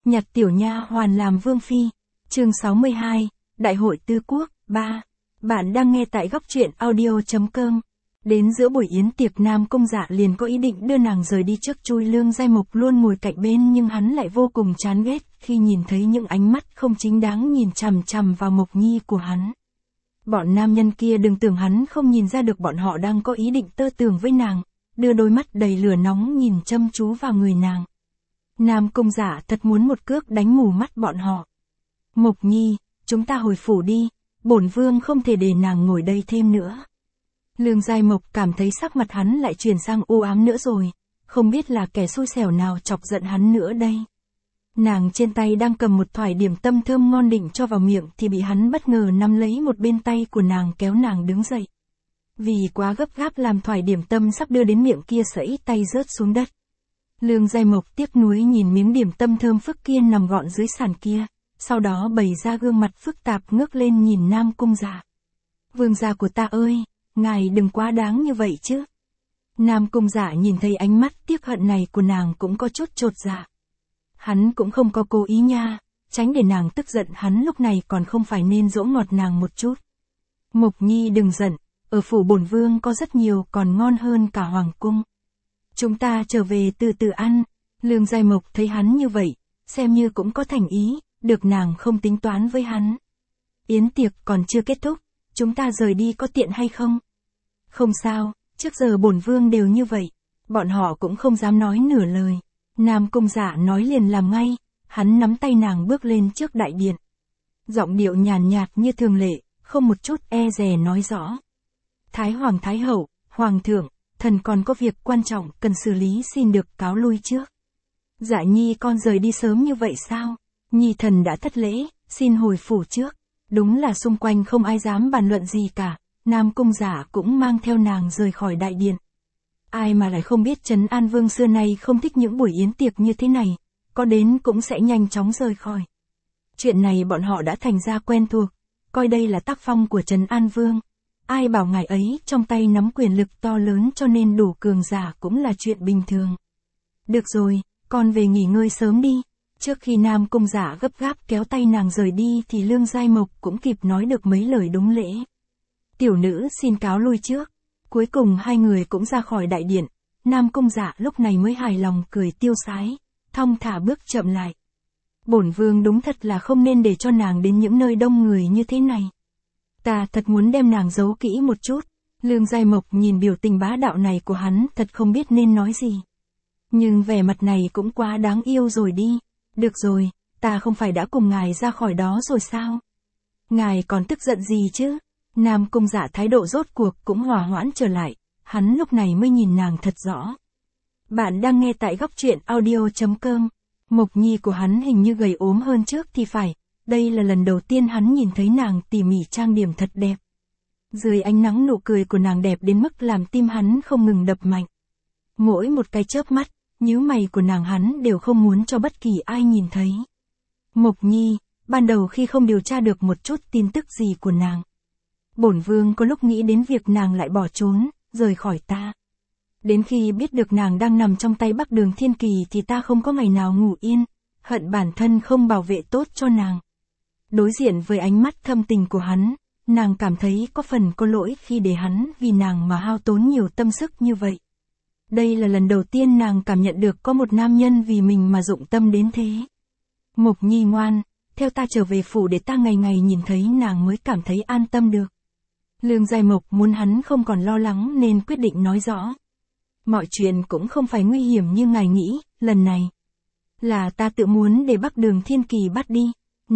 nhặt tiểu nha hoàn làm vương phi. Chương 62, Đại hội Tư Quốc, 3. Bạn đang nghe tại góc truyện audio.com. Đến giữa buổi yến tiệc, Nam Cung Dạ liền có ý định đưa nàng rời đi trước chui. Lương Giai Mộc luôn ngồi cạnh bên nhưng hắn lại vô cùng chán ghét khi nhìn thấy những ánh mắt không chính đáng nhìn chằm chằm vào Mộc Nhi của hắn. Bọn nam nhân kia đừng tưởng hắn không nhìn ra được bọn họ đang có ý định tơ tưởng với nàng, đưa đôi mắt đầy lửa nóng nhìn chăm chú vào người nàng. Nam Cung Dạ thật muốn một cước đánh mù mắt bọn họ. Mộc Nhi, chúng ta hồi phủ đi, bổn vương không thể để nàng ngồi đây thêm nữa. Lương Giai Mộc cảm thấy sắc mặt hắn lại chuyển sang u ám nữa rồi, không biết là kẻ xui xẻo nào chọc giận hắn nữa đây. Nàng trên tay đang cầm một thoải điểm tâm thơm ngon định cho vào miệng thì bị hắn bất ngờ nắm lấy một bên tay của nàng kéo nàng đứng dậy. Vì quá gấp gáp làm thoải điểm tâm sắp đưa đến miệng kia sẫy tay rớt xuống đất. Lương Giai Mộc tiếc nuối nhìn miếng điểm tâm thơm phức kia nằm gọn dưới sàn kia, sau đó bày ra gương mặt phức tạp ngước lên nhìn Nam Cung Dạ. Vương gia của ta ơi, ngài đừng quá đáng như vậy chứ. Nam Cung Dạ nhìn thấy ánh mắt tiếc hận này của nàng cũng có chút chột dạ. Hắn cũng không có cố ý nha, tránh để nàng tức giận, hắn lúc này còn không phải nên dỗ ngọt nàng một chút. Mộc Nhi đừng giận, ở phủ bổn vương có rất nhiều còn ngon hơn cả hoàng cung. Chúng ta trở về từ từ ăn. Lương Giai Mộc thấy hắn như vậy, xem như cũng có thành ý, được nàng không tính toán với hắn. Yến tiệc còn chưa kết thúc, chúng ta rời đi có tiện hay không? Không sao, trước giờ bổn vương đều như vậy. Bọn họ cũng không dám nói nửa lời. Nam Cung Dạ nói liền làm ngay, hắn nắm tay nàng bước lên trước đại điện. Giọng điệu nhàn nhạt như thường lệ, không một chút e dè nói rõ. Thái Hoàng Thái Hậu, Hoàng thượng, thần còn có việc quan trọng cần xử lý, xin được cáo lui trước. Dạ Nhi con rời đi sớm như vậy sao? Nhi thần đã thất lễ, xin hồi phủ trước. Đúng là xung quanh không ai dám bàn luận gì cả, Nam Cung Dạ cũng mang theo nàng rời khỏi đại điện. Ai mà lại không biết Trấn An Vương xưa nay không thích những buổi yến tiệc như thế này, có đến cũng sẽ nhanh chóng rời khỏi. Chuyện này bọn họ đã thành ra quen thuộc, coi đây là tác phong của Trấn An Vương. Ai bảo ngài ấy trong tay nắm quyền lực to lớn cho nên đủ cường giả cũng là chuyện bình thường. Được rồi, con về nghỉ ngơi sớm đi. Trước khi Nam Cung Dạ gấp gáp kéo tay nàng rời đi thì Lương Giai Mộc cũng kịp nói được mấy lời đúng lễ. Tiểu nữ xin cáo lui trước. Cuối cùng hai người cũng ra khỏi đại điện. Nam Cung Dạ lúc này mới hài lòng cười tiêu sái, thong thả bước chậm lại. Bổn vương đúng thật là không nên để cho nàng đến những nơi đông người như thế này. Ta thật muốn đem nàng giấu kỹ một chút. Lương Giai Mộc nhìn biểu tình bá đạo này của hắn thật không biết nên nói gì. Nhưng vẻ mặt này cũng quá đáng yêu rồi đi. Được rồi, ta không phải đã cùng ngài ra khỏi đó rồi sao? Ngài còn tức giận gì chứ? Nam Cung Dạ thái độ rốt cuộc cũng hòa hoãn trở lại, hắn lúc này mới nhìn nàng thật rõ. Bạn đang nghe tại góc truyện audio.com. Mộc Nhi của hắn hình như gầy ốm hơn trước thì phải, đây là lần đầu tiên hắn nhìn thấy nàng tỉ mỉ trang điểm thật đẹp. Dưới ánh nắng nụ cười của nàng đẹp đến mức làm tim hắn không ngừng đập mạnh. Mỗi một cái chớp mắt, nhíu mày của nàng hắn đều không muốn cho bất kỳ ai nhìn thấy. Mộc Nhi, ban đầu khi không điều tra được một chút tin tức gì của nàng, bổn vương có lúc nghĩ đến việc nàng lại bỏ trốn, rời khỏi ta. Đến khi biết được nàng đang nằm trong tay Bắc Đường Thiên Kỳ thì ta không có ngày nào ngủ yên, hận bản thân không bảo vệ tốt cho nàng. Đối diện với ánh mắt thâm tình của hắn, nàng cảm thấy có phần có lỗi khi để hắn vì nàng mà hao tốn nhiều tâm sức như vậy. Đây là lần đầu tiên nàng cảm nhận được có một nam nhân vì mình mà dụng tâm đến thế. Mộc Nhi ngoan, theo ta trở về phủ để ta ngày ngày nhìn thấy nàng mới cảm thấy an tâm được. Lương Giai Mộc muốn hắn không còn lo lắng nên quyết định nói rõ. Mọi chuyện cũng không phải nguy hiểm như ngài nghĩ, lần này là ta tự muốn để Bắc Đường Thiên Kỳ bắt đi.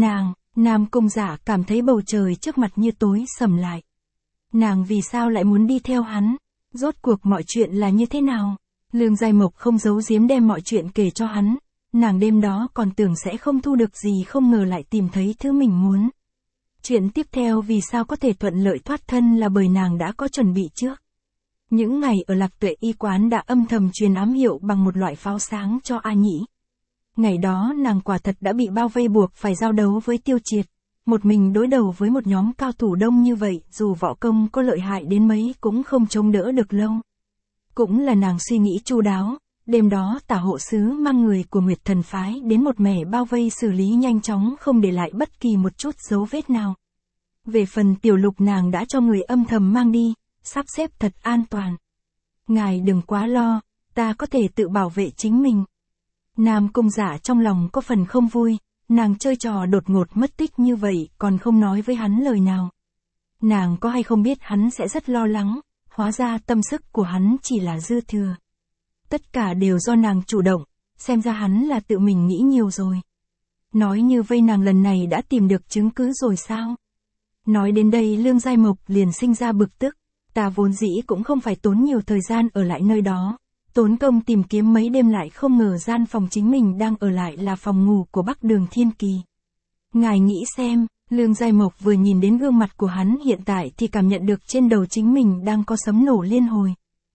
Nam Cung Dạ cảm thấy bầu trời trước mặt như tối sầm lại. Nàng vì sao lại muốn đi theo hắn? Rốt cuộc mọi chuyện là như thế nào? Lương Giai Mộc không giấu giếm đem mọi chuyện kể cho hắn. Nàng đêm đó còn tưởng sẽ không thu được gì, không ngờ lại tìm thấy thứ mình muốn. Chuyện tiếp theo vì sao có thể thuận lợi thoát thân là bởi nàng đã có chuẩn bị trước. Những ngày ở Lạc Tuệ y quán đã âm thầm truyền ám hiệu bằng một loại pháo sáng cho A Nhĩ. Ngày đó nàng quả thật đã bị bao vây buộc phải giao đấu với Tiêu Triệt. Một mình đối đầu với một nhóm cao thủ đông như vậy, dù võ công có lợi hại đến mấy cũng không chống đỡ được lâu. Cũng là nàng suy nghĩ chu đáo, Đêm đó Tả hộ sứ mang người của Nguyệt Thần phái đến một mẻ bao vây xử lý nhanh chóng không để lại bất kỳ một chút dấu vết nào. Về phần Tiểu Lục nàng đã cho người âm thầm mang đi, sắp xếp thật an toàn. Ngài đừng quá lo, ta có thể tự bảo vệ chính mình. Nam Cung Dạ trong lòng có phần không vui, nàng chơi trò đột ngột mất tích như vậy còn không nói với hắn lời nào. Nàng có hay không biết hắn sẽ rất lo lắng, hóa ra tâm sức của hắn chỉ là dư thừa. Tất cả đều do nàng chủ động, xem ra hắn là tự mình nghĩ nhiều rồi. Nói như vây nàng lần này đã tìm được chứng cứ rồi sao? Nói đến đây Lương Giai Mộc liền sinh ra bực tức, ta vốn dĩ cũng không phải tốn nhiều thời gian ở lại nơi đó. Tốn công tìm kiếm mấy đêm lại không ngờ gian phòng chính mình đang ở lại là phòng ngủ của Bắc Đường Thiên Kỳ. Ngài nghĩ xem, Lương Giai Mộc vừa nhìn đến gương mặt của hắn hiện tại thì cảm nhận được trên đầu chính mình đang có sấm nổ liên hồi.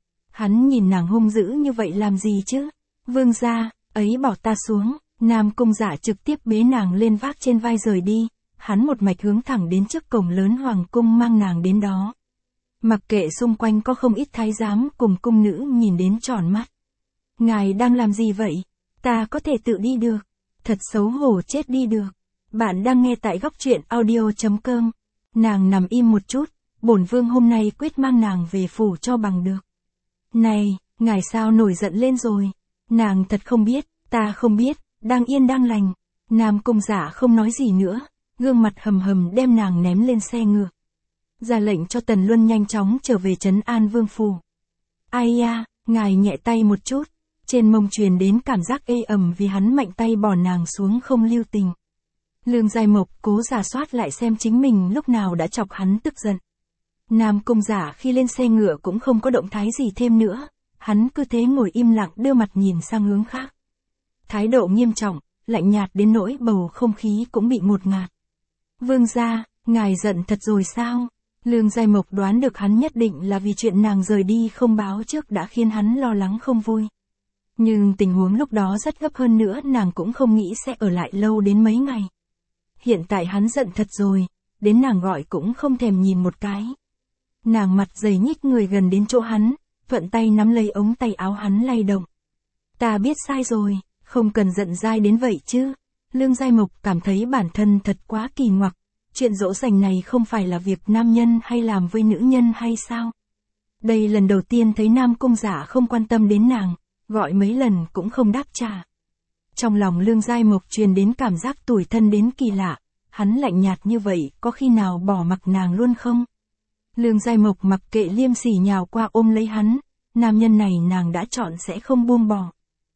Hắn nhìn nàng hung dữ như vậy làm gì chứ? Vương gia, ấy bỏ ta xuống. Nam Cung Dạ trực tiếp bế nàng lên vác trên vai rời đi, hắn một mạch hướng thẳng đến trước cổng lớn hoàng cung mang nàng đến đó. Mặc kệ xung quanh có không ít thái giám cùng cung nữ nhìn đến tròn mắt. Ngài đang làm gì vậy? Ta có thể tự đi được. Thật xấu hổ chết đi được. Bạn đang nghe tại góc truyện audio.com. Nàng nằm im một chút, bổn vương hôm nay quyết mang nàng về phủ cho bằng được. Này, ngài sao nổi giận lên rồi? Nàng thật không biết, ta không biết, đang yên đang lành. Nam Cung Dạ không nói gì nữa, gương mặt hầm hầm đem nàng ném lên xe ngựa. Ra lệnh cho Tần Luân nhanh chóng trở về trấn an vương phủ. Ai ya, ngài nhẹ tay một chút, trên mông truyền đến cảm giác ê ẩm vì hắn mạnh tay bỏ nàng xuống không lưu tình. Lương Giai Mộc cố rà soát lại xem chính mình lúc nào đã chọc hắn tức giận. Nam Cung Dạ khi lên xe ngựa cũng không có động thái gì thêm nữa, hắn cứ thế ngồi im lặng đưa mặt nhìn sang hướng khác. Thái độ nghiêm trọng, lạnh nhạt đến nỗi bầu không khí cũng bị ngột ngạt. Vương gia, ngài giận thật rồi sao? Lương Giai Mộc đoán được hắn nhất định là vì chuyện nàng rời đi không báo trước đã khiến hắn lo lắng không vui. Nhưng tình huống lúc đó rất gấp hơn nữa nàng cũng không nghĩ sẽ ở lại lâu đến mấy ngày. Hiện tại hắn giận thật rồi, đến nàng gọi cũng không thèm nhìn một cái. Nàng mặt dày nhích người gần đến chỗ hắn, thuận tay nắm lấy ống tay áo hắn lay động. Ta biết sai rồi, không cần giận dai đến vậy chứ. Lương Giai Mộc cảm thấy bản thân thật quá kỳ ngoặc. Chuyện dỗ dành này không phải là việc nam nhân hay làm với nữ nhân hay sao? Đây lần đầu tiên thấy Nam Cung Dạ không quan tâm đến nàng, gọi mấy lần cũng không đáp trả. Trong lòng Lương Giai Mộc truyền đến cảm giác tủi thân đến kỳ lạ, hắn lạnh nhạt như vậy có khi nào bỏ mặc nàng luôn không? Lương Giai Mộc mặc kệ liêm sỉ nhào qua ôm lấy hắn, nam nhân này nàng đã chọn sẽ không buông bỏ.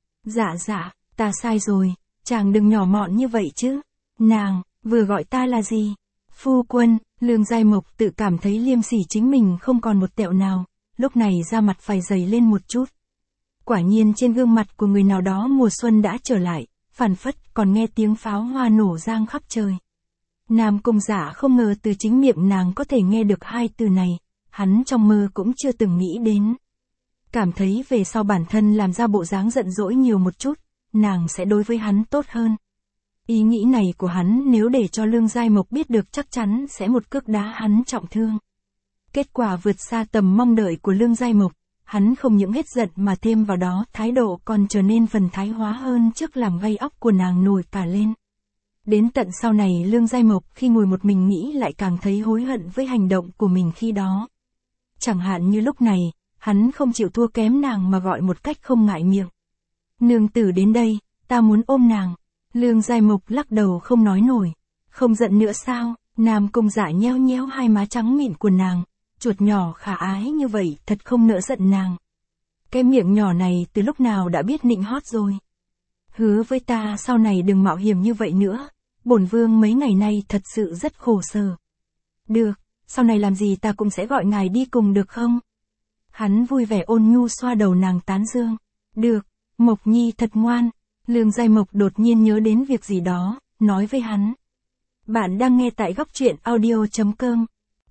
Dạ dạ, ta sai rồi, chàng đừng nhỏ mọn như vậy chứ. Nàng, vừa gọi ta là gì? Phu quân. Lương Giai Mộc tự cảm thấy liêm sỉ chính mình không còn một tẹo nào, lúc này da mặt phải dày lên một chút. Quả nhiên trên gương mặt của người nào đó mùa xuân đã trở lại, phảng phất còn nghe tiếng pháo hoa nổ giang khắp trời. Nam Cung Dạ không ngờ từ chính miệng nàng có thể nghe được hai từ này, hắn trong mơ cũng chưa từng nghĩ đến. Cảm thấy về sau bản thân làm ra bộ dáng giận dỗi nhiều một chút, nàng sẽ đối với hắn tốt hơn. Ý nghĩ này của hắn nếu để cho Lương Giai Mộc biết được chắc chắn sẽ một cước đá hắn trọng thương. Kết quả vượt xa tầm mong đợi của Lương Giai Mộc, hắn không những hết giận mà thêm vào đó thái độ còn trở nên phần thái hóa hơn trước làm gai óc của nàng nổi cả lên. Đến tận sau này Lương Giai Mộc khi ngồi một mình nghĩ lại càng thấy hối hận với hành động của mình khi đó. Chẳng hạn như lúc này, hắn không chịu thua kém nàng mà gọi một cách không ngại miệng. Nương tử đến đây, ta muốn ôm nàng. Lương Giai Mộc lắc đầu không nói nổi. Không giận nữa sao? Nam Cung Dạ nheo nhéo hai má trắng mịn của nàng, chuột nhỏ khả ái như vậy thật không nỡ giận nàng. Cái miệng nhỏ này từ lúc nào đã biết nịnh hót rồi. Hứa với ta sau này đừng mạo hiểm như vậy nữa, bổn vương mấy ngày nay thật sự rất khổ sở. Được, sau này làm gì ta cũng sẽ gọi ngài đi cùng được không? Hắn vui vẻ ôn nhu xoa đầu nàng tán dương. Được, Mộc Nhi thật ngoan. Lương Giai Mộc đột nhiên nhớ đến việc gì đó, nói với hắn. Bạn đang nghe tại góc truyện audio.com.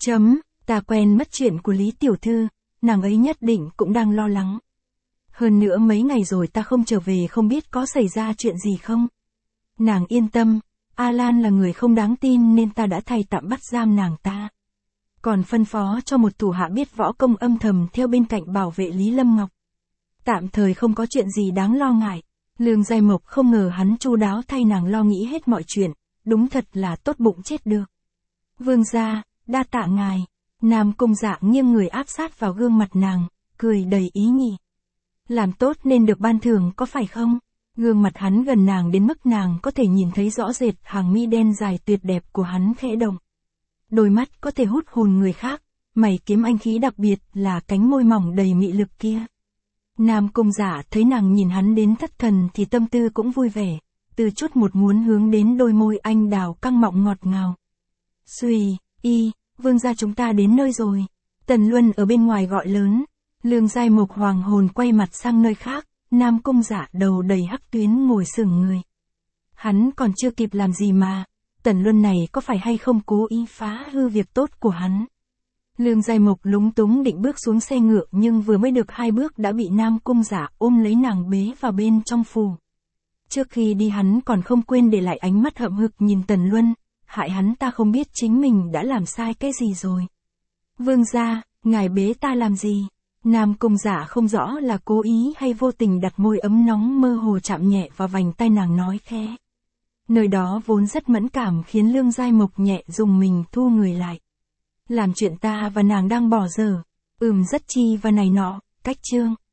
Ta quen mất chuyện của Lý Tiểu Thư, nàng ấy nhất định cũng đang lo lắng. Hơn nữa mấy ngày rồi ta không trở về không biết có xảy ra chuyện gì không. Nàng yên tâm, A Lan là người không đáng tin nên ta đã thay tạm bắt giam nàng ta. Còn phân phó cho một thủ hạ biết võ công âm thầm theo bên cạnh bảo vệ Lý Lâm Ngọc. Tạm thời không có chuyện gì đáng lo ngại. Lương Giai Mộc không ngờ hắn chu đáo thay nàng lo nghĩ hết mọi chuyện, đúng thật là tốt bụng chết được. Vương gia, đa tạ ngài. Nam Cung Dạ nghiêng người áp sát vào gương mặt nàng, cười đầy ý nhị. Làm tốt nên được ban thưởng có phải không? Gương mặt hắn gần nàng đến mức nàng có thể nhìn thấy rõ rệt hàng mi đen dài tuyệt đẹp của hắn khẽ động. Đôi mắt có thể hút hồn người khác, mày kiếm anh khí đặc biệt là cánh môi mỏng đầy mị lực kia. Nam Cung Dạ thấy nàng nhìn hắn đến thất thần thì tâm tư cũng vui vẻ, từ chút một muốn hướng đến đôi môi anh đào căng mọng ngọt ngào. Xuy, vương gia chúng ta đến nơi rồi. Tần Luân ở bên ngoài gọi lớn. Lương Giai Mộc hoàng hồn quay mặt sang nơi khác, Nam Cung Dạ đầu đầy hắc tuyến ngồi sững người. Hắn còn chưa kịp làm gì mà, Tần Luân này có phải hay không cố ý phá hư việc tốt của hắn. Lương Giai Mộc lúng túng định bước xuống xe ngựa nhưng vừa mới được 2 bước đã bị Nam Cung Dạ ôm lấy nàng bế vào bên trong phủ. Trước khi đi hắn còn không quên để lại ánh mắt hậm hực nhìn Tần Luân, hại hắn ta không biết chính mình đã làm sai cái gì rồi. Vương gia, ngài bế ta làm gì? Nam Cung Dạ không rõ là cố ý hay vô tình đặt môi ấm nóng mơ hồ chạm nhẹ vào vành tai nàng nói khẽ. Nơi đó vốn rất mẫn cảm khiến Lương Giai Mộc nhẹ dùng mình thu người lại. Làm chuyện ta và nàng đang bỏ dở, rất chi và này nọ, cách chương.